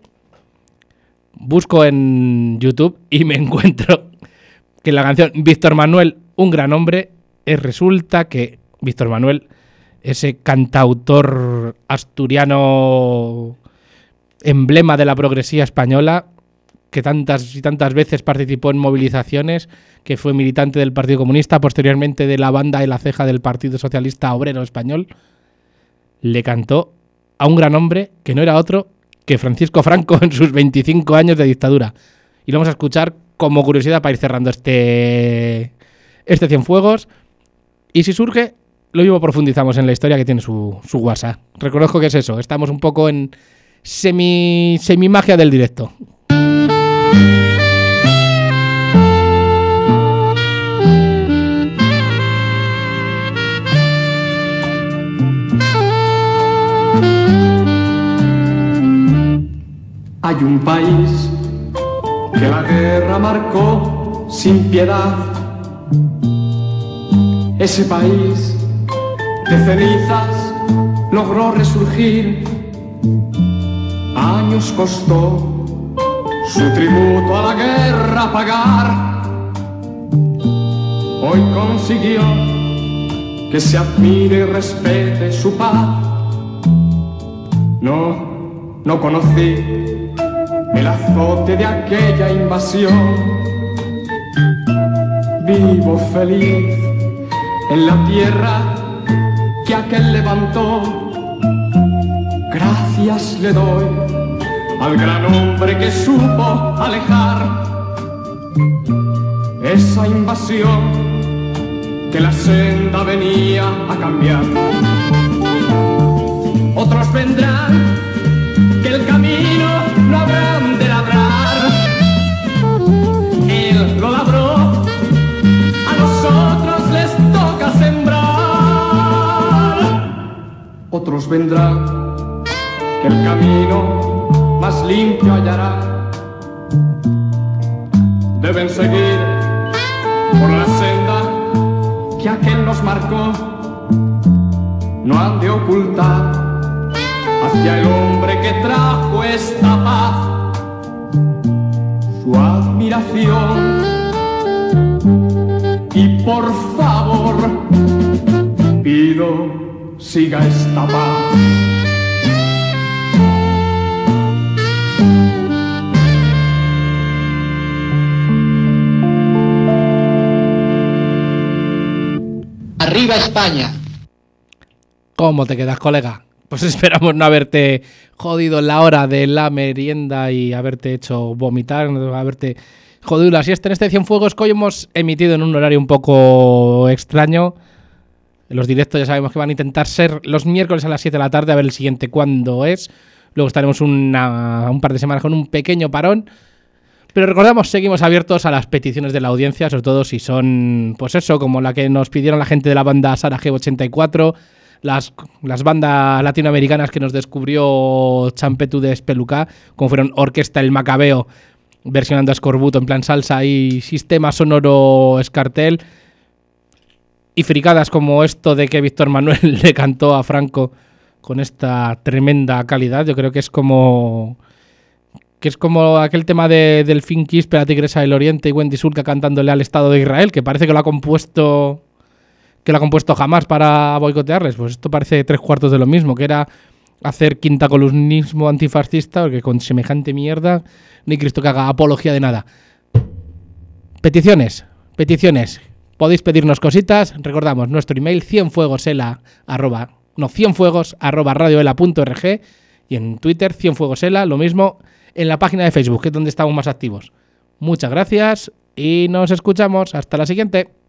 busco en YouTube y me encuentro que la canción Víctor Manuel, un gran hombre, es, resulta que Víctor Manuel, ese cantautor asturiano emblema de la progresía española, que tantas y tantas veces participó en movilizaciones, que fue militante del Partido Comunista, posteriormente de la banda de la ceja del Partido Socialista Obrero Español, le cantó a un gran hombre que no era otro que Francisco Franco en sus veinticinco años de dictadura. Y lo vamos a escuchar como curiosidad para ir cerrando este, este Cienfuegos. Y si surge, lo mismo profundizamos en la historia, que tiene su, su WhatsApp. Reconozco que es eso, estamos un poco en semi, semi magia del directo. Hay un país que la guerra marcó sin piedad. Ese país de cenizas logró resurgir. Años costó su tributo a la guerra pagar. Hoy consiguió que se admire y respete su paz. No, no conocí el azote de aquella invasión. Vivo feliz en la tierra que aquel levantó. Gracias le doy al gran hombre que supo alejar esa invasión que la senda venía a cambiar. Otros vendrán que el camino no habrán de labrar. Él lo labró, a nosotros les toca sembrar. Otros vendrán que el camino más limpio hallará. Deben seguir por la senda que aquel nos marcó. No han de ocultar hacia el hombre que trajo esta paz su admiración. Y por favor pido siga esta paz. ¡Arriba España! ¿Cómo te quedas, colega? Pues esperamos no haberte jodido en la hora de la merienda y haberte hecho vomitar, haberte jodido la siesta en este Cienfuegos que hoy hemos emitido en un horario un poco extraño. Los directos ya sabemos que van a intentar ser los miércoles a las siete de la tarde, a ver el siguiente cuándo es. Luego estaremos una, un par de semanas con un pequeño parón. Pero recordamos, seguimos abiertos a las peticiones de la audiencia, sobre todo si son, pues eso, como la que nos pidieron la gente de la banda Sarajevo ochenta y cuatro, las, las bandas latinoamericanas que nos descubrió Champetu de Espelucá, como fueron Orquesta El Macabeo, versionando a Escorbuto en plan salsa y Sistema Sonoro Escartel, y fricadas como esto de que Víctor Manuel le cantó a Franco con esta tremenda calidad. Yo creo que es como... que es como aquel tema de Delfín Quispe, la Tigresa del Oriente y Wendy Sulca cantándole al Estado de Israel, que parece que lo ha compuesto que lo ha compuesto jamás para boicotearles. Pues esto parece tres cuartos de lo mismo, que era hacer quintacolumnismo antifascista, porque con semejante mierda ni Cristo que haga apología de nada. Peticiones, peticiones. Podéis pedirnos cositas. Recordamos nuestro email cienfuegosela arroba, no, cienfuegos arroba radioela punto org, y en Twitter cienfuegosela, lo mismo en la página de Facebook, que es donde estamos más activos. Muchas gracias y nos escuchamos. Hasta la siguiente.